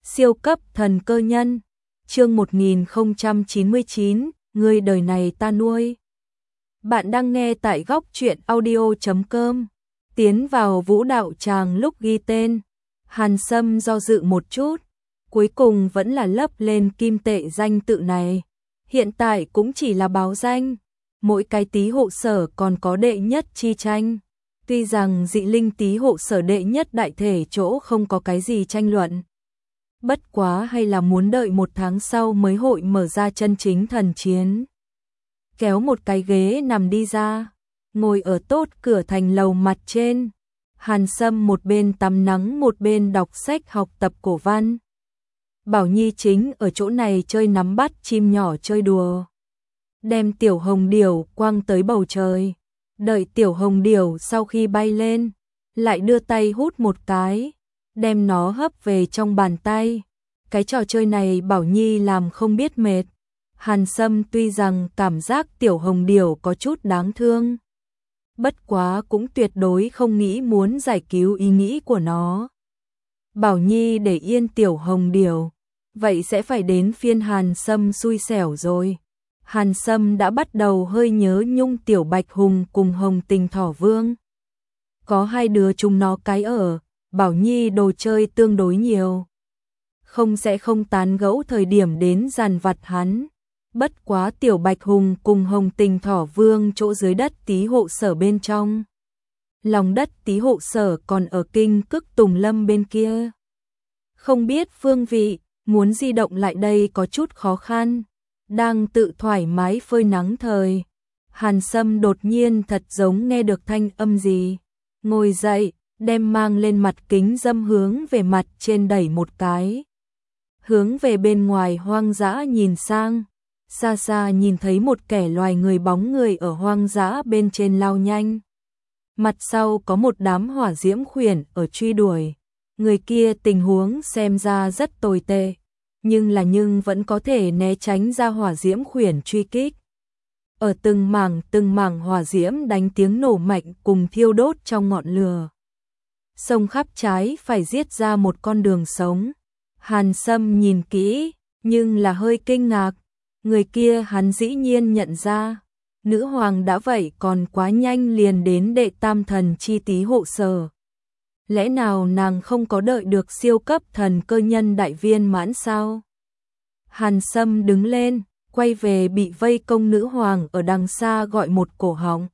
Siêu cấp thần cơ nhân. Chương 1099, người đời này ta nuôi. Bạn đang nghe tại góc truyện audio.com. Tiến vào vũ đạo tràng lúc ghi tên, Hàn Sâm do dự một chút, cuối cùng vẫn là lấp lên kim tệ danh tự này. Hiện tại cũng chỉ là báo danh, mỗi cái tý hộ sở còn có đệ nhất chi tranh. Tuy rằng dị linh tý hộ sở đệ nhất đại thể chỗ không có cái gì tranh luận. Bất quá hay là muốn đợi 1 tháng sau mới hội mở ra chân chính thần chiến. Kéo một cái ghế nằm đi ra, ngồi ở tốt cửa thành lầu mặt trên. Hàn Sâm một bên tắm nắng một bên đọc sách học tập cổ văn. Bảo Nhi chính ở chỗ này chơi nắm bắt chim nhỏ chơi đùa. Đem tiểu hồng điểu quăng tới bầu trời. Đợi tiểu hồng điểu sau khi bay lên, lại đưa tay hút một cái, đem nó hấp về trong bàn tay. Cái trò chơi này Bảo Nhi làm không biết mệt. Hàn Sâm tuy rằng cảm giác tiểu hồng điểu có chút đáng thương, bất quá cũng tuyệt đối không nghĩ muốn giải cứu ý nghĩ của nó. Bảo Nhi để yên tiểu hồng điểu, vậy sẽ phải đến phiên Hàn Sâm xui xẻo rồi. Hàn Sâm đã bắt đầu hơi nhớ nhung tiểu bạch hùng cùng hồng tình thỏ vương. Có hai đứa chúng nó cái ở, Bảo Nhi đồ chơi tương đối nhiều, sẽ không tán gẫu thời điểm đến dằn vặt hắn. Bất quá tiểu bạch hùng cùng hồng tình thỏ vương chỗ dưới đất tý hộ sở bên trong. Lòng đất tý hộ sở còn ở kinh Cức Tùng Lâm bên kia. Không biết phương vị, muốn di động lại đây có chút khó khăn. Đang tự thoải mái phơi nắng thời, Hàn Sâm đột nhiên thật giống nghe được thanh âm gì. Ngồi dậy, đem mang lên mặt kính dâm hướng về mặt trên đẩy một cái. Hướng về bên ngoài hoang dã nhìn sang, xa xa nhìn thấy một kẻ loài người bóng người ở hoang dã bên trên lao nhanh. Mặt sau có một đám hỏa diễm khuyển ở truy đuổi. Người kia tình huống xem ra rất tồi tệ, nhưng vẫn có thể né tránh ra hỏa diễm khuyển truy kích. Ở từng mảng hỏa diễm đánh tiếng nổ mạnh cùng thiêu đốt trong ngọn lửa. Xông khắp trái phải giết ra một con đường sống. Hàn Sâm nhìn kỹ, nhưng là hơi kinh ngạc. Người kia hắn dĩ nhiên nhận ra. Nữ hoàng đã vậy còn quá nhanh liền đến đệ tam thần chi tý hộ sở. Lẽ nào nàng không có đợi được siêu cấp thần cơ nhân đại viên mãn sao? Hàn Sâm đứng lên, quay về bị vây công nữ hoàng ở đằng xa gọi một cổ họng.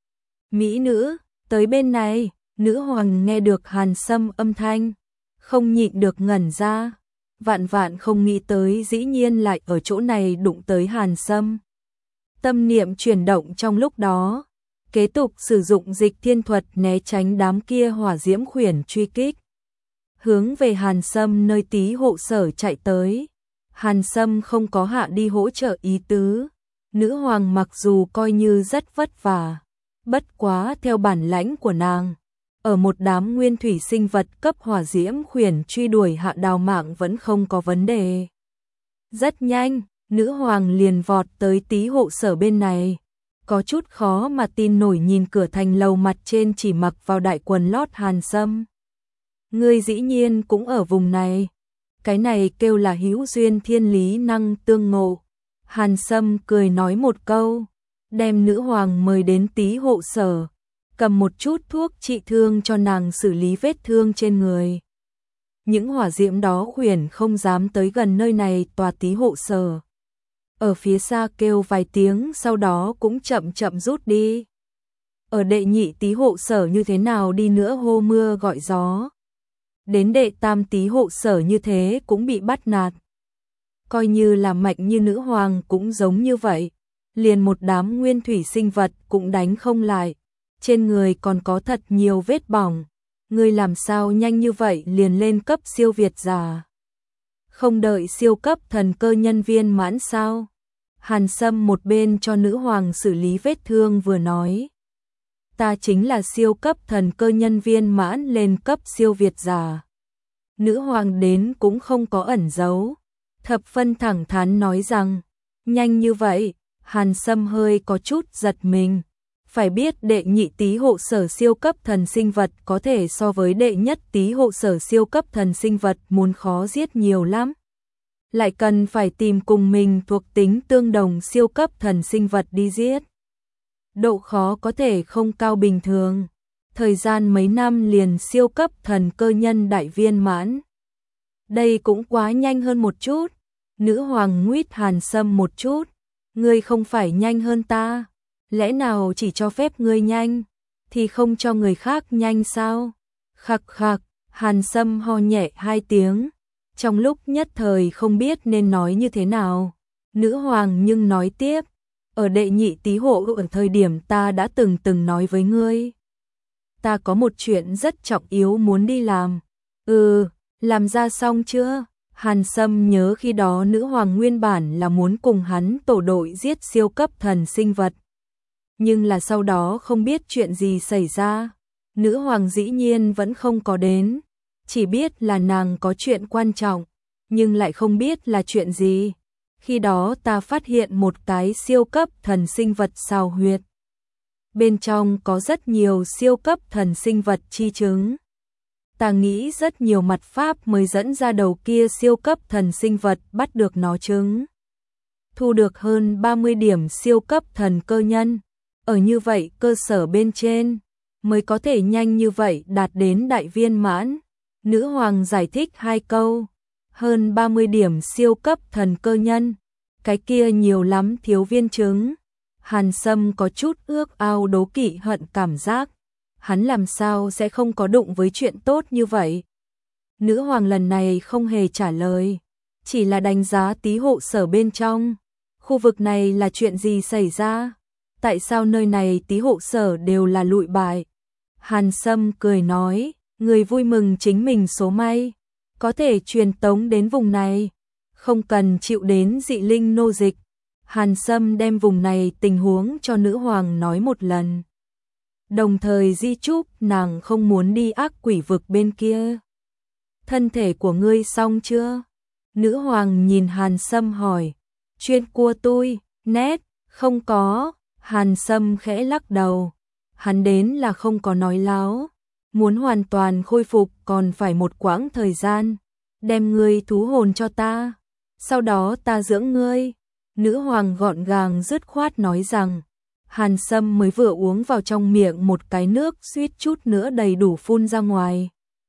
Mỹ nữ, tới bên này. Nữ hoàng nghe được Hàn Sâm âm thanh, không nhịn được ngẩn ra. Vạn không nghĩ tới dĩ nhiên lại ở chỗ này đụng tới Hàn Sâm. Tâm niệm chuyển động trong lúc đó, kế tục sử dụng dịch thiên thuật né tránh đám kia hỏa diễm khuyển truy kích. Hướng về Hàn Sâm nơi tý hộ sở chạy tới. Hàn Sâm không có hạ đi hỗ trợ ý tứ. Nữ hoàng mặc dù coi như rất vất vả, bất quá theo bản lãnh của nàng, ở một đám nguyên thủy sinh vật cấp hỏa diễm khuyển truy đuổi hạ đào mạng vẫn không có vấn đề. Rất nhanh, nữ hoàng liền vọt tới tý hộ sở bên này. Có chút khó mà tin nổi nhìn cửa thành lầu mặt trên chỉ mặc vào đại quần lót Hàn Sâm. Ngươi dĩ nhiên cũng ở vùng này. Cái này kêu là hữu duyên thiên lý năng tương ngộ. Hàn Sâm cười nói một câu, đem nữ hoàng mời đến tý hộ sở, cầm một chút thuốc trị thương cho nàng xử lý vết thương trên người. Những hỏa diễm đó khuyển không dám tới gần nơi này tòa tý hộ sở. Ở phía xa kêu vài tiếng sau đó cũng chậm chậm rút đi. Ở đệ nhị tý hộ sở như thế nào đi nữa hô mưa gọi gió. Đến đệ tam tý hộ sở như thế cũng bị bắt nạt. Coi như là mạnh như nữ hoàng cũng giống như vậy. Liền một đám nguyên thủy sinh vật cũng đánh không lại. Trên người còn có thật nhiều vết bỏng. Ngươi làm sao nhanh như vậy liền lên cấp siêu việt giả? Không đợi siêu cấp thần cơ nhân viên mãn sao? Hàn Sâm một bên cho nữ hoàng xử lý vết thương vừa nói. Ta chính là siêu cấp thần cơ nhân viên mãn lên cấp siêu việt giả. Nữ hoàng đến cũng không có ẩn giấu. Thập phân thẳng thắn nói rằng, nhanh như vậy. Hàn Sâm hơi có chút giật mình. Phải biết đệ nhị tý hộ sở siêu cấp thần sinh vật có thể so với đệ nhất tý hộ sở siêu cấp thần sinh vật muốn khó giết nhiều lắm. Lại cần phải tìm cùng mình thuộc tính tương đồng siêu cấp thần sinh vật đi giết. Độ khó có thể không cao bình thường. Thời gian mấy năm liền siêu cấp thần cơ nhân đại viên mãn. Đây cũng quá nhanh hơn một chút. Nữ hoàng nguyết Hàn Sâm một chút. Ngươi không phải nhanh hơn ta. Lẽ nào chỉ cho phép ngươi nhanh, thì không cho người khác nhanh sao? Khặc khặc, Hàn Sâm ho nhẹ 2 tiếng. Trong lúc nhất thời không biết nên nói như thế nào. Nữ hoàng nhưng nói tiếp. Ở đệ nhị tý hộ ở thời điểm ta đã từng nói với ngươi. Ta có một chuyện rất trọng yếu muốn đi làm. Làm ra xong chưa? Hàn Sâm nhớ khi đó nữ hoàng nguyên bản là muốn cùng hắn tổ đội giết siêu cấp thần sinh vật. Nhưng là sau đó không biết chuyện gì xảy ra. Nữ hoàng dĩ nhiên vẫn không có đến. Chỉ biết là nàng có chuyện quan trọng, nhưng lại không biết là chuyện gì. Khi đó ta phát hiện một cái siêu cấp thần sinh vật xào huyệt. Bên trong có rất nhiều siêu cấp thần sinh vật chi chứng. Ta nghĩ rất nhiều mặt pháp mới dẫn ra đầu kia siêu cấp thần sinh vật bắt được nó trứng. Thu được hơn 30 điểm siêu cấp thần cơ nhân. Ở như vậy cơ sở bên trên mới có thể nhanh như vậy đạt đến đại viên mãn. Nữ hoàng giải thích 2 câu. Hơn 30 điểm siêu cấp thần cơ nhân. Cái kia nhiều lắm thiếu viên chứng. Hàn Sâm có chút ước ao đố kỵ hận cảm giác. Hắn làm sao sẽ không có đụng với chuyện tốt như vậy? Nữ hoàng lần này không hề trả lời. Chỉ là đánh giá tý hộ sở bên trong. Khu vực này là chuyện gì xảy ra? Tại sao nơi này tý hộ sở đều là lụi bại? Hàn Sâm cười nói, người vui mừng chính mình số may, có thể truyền tống đến vùng này, không cần chịu đến dị linh nô dịch. Hàn Sâm đem vùng này tình huống cho nữ hoàng nói một lần. Đồng thời di chúc nàng không muốn đi ác quỷ vực bên kia. Thân thể của ngươi xong chưa? Nữ hoàng nhìn Hàn Sâm hỏi. Chuyên cua tôi, nét, không có. Hàn Sâm khẽ lắc đầu. Hắn đến là không có nói láo. Muốn hoàn toàn khôi phục còn phải một quãng thời gian. Đem ngươi thú hồn cho ta. Sau đó ta dưỡng ngươi. Nữ hoàng gọn gàng dứt khoát nói rằng. Hàn Sâm mới vừa uống vào trong miệng một cái nước suýt chút nữa đầy đủ phun ra ngoài.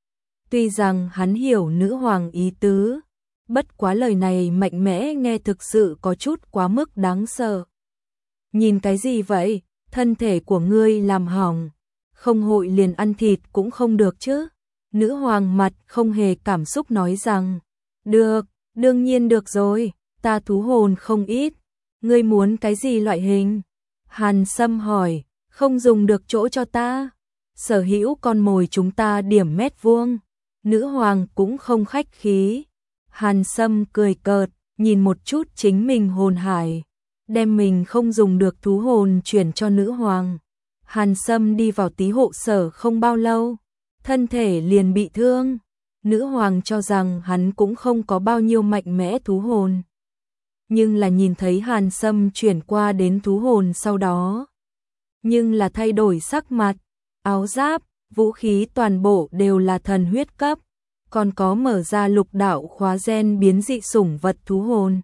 Tuy rằng hắn hiểu nữ hoàng ý tứ, bất quá lời này mạnh mẽ nghe thực sự có chút quá mức đáng sợ. Nhìn cái gì vậy? Thân thể của ngươi làm hỏng, không hội liền ăn thịt cũng không được chứ. Nữ hoàng mặt không hề cảm xúc nói rằng, được, đương nhiên được rồi, ta thú hồn không ít. Ngươi muốn cái gì loại hình? Hàn Sâm hỏi, không dùng được chỗ cho ta. Sở hữu con mồi chúng ta điểm mét vuông. Nữ hoàng cũng không khách khí. Hàn Sâm cười cợt, nhìn một chút chính mình hồn hải. Đem mình không dùng được thú hồn chuyển cho nữ hoàng. Hàn Sâm đi vào tý hộ sở không bao lâu. Thân thể liền bị thương. Nữ hoàng cho rằng hắn cũng không có bao nhiêu mạnh mẽ thú hồn. Nhưng là nhìn thấy Hàn Sâm chuyển qua đến thú hồn sau đó. Nhưng là thay đổi sắc mặt, áo giáp, vũ khí toàn bộ đều là thần huyết cấp. Còn có mở ra lục đạo khóa gen biến dị sủng vật thú hồn.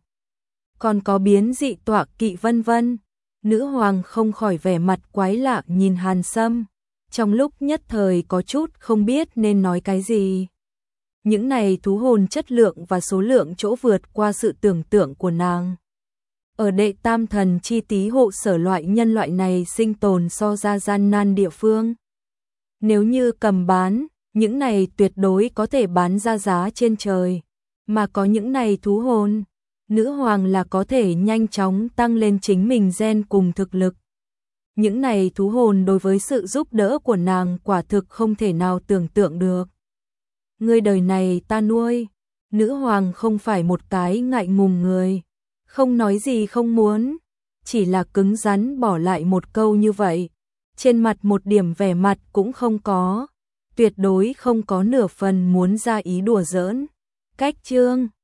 Còn có biến dị tọa kỵ vân vân. Nữ hoàng không khỏi vẻ mặt quái lạ nhìn Hàn Sâm. Trong lúc nhất thời có chút không biết nên nói cái gì. Những này thú hồn chất lượng và số lượng chỗ vượt qua sự tưởng tượng của nàng. Ở đệ tam thần chi tý hộ sở loại nhân loại này sinh tồn so ra gian nan địa phương. Nếu như cầm bán, những này tuyệt đối có thể bán ra giá trên trời. Mà có những này thú hồn, nữ hoàng là có thể nhanh chóng tăng lên chính mình gen cùng thực lực. Những này thú hồn đối với sự giúp đỡ của nàng quả thực không thể nào tưởng tượng được. Ngươi đời này ta nuôi. Nữ hoàng không phải một cái ngại ngùng người. Không nói gì không muốn. Chỉ là cứng rắn bỏ lại một câu như vậy. Trên mặt một điểm vẻ mặt cũng không có. Tuyệt đối không có nửa phần muốn ra ý đùa giỡn. Cách chương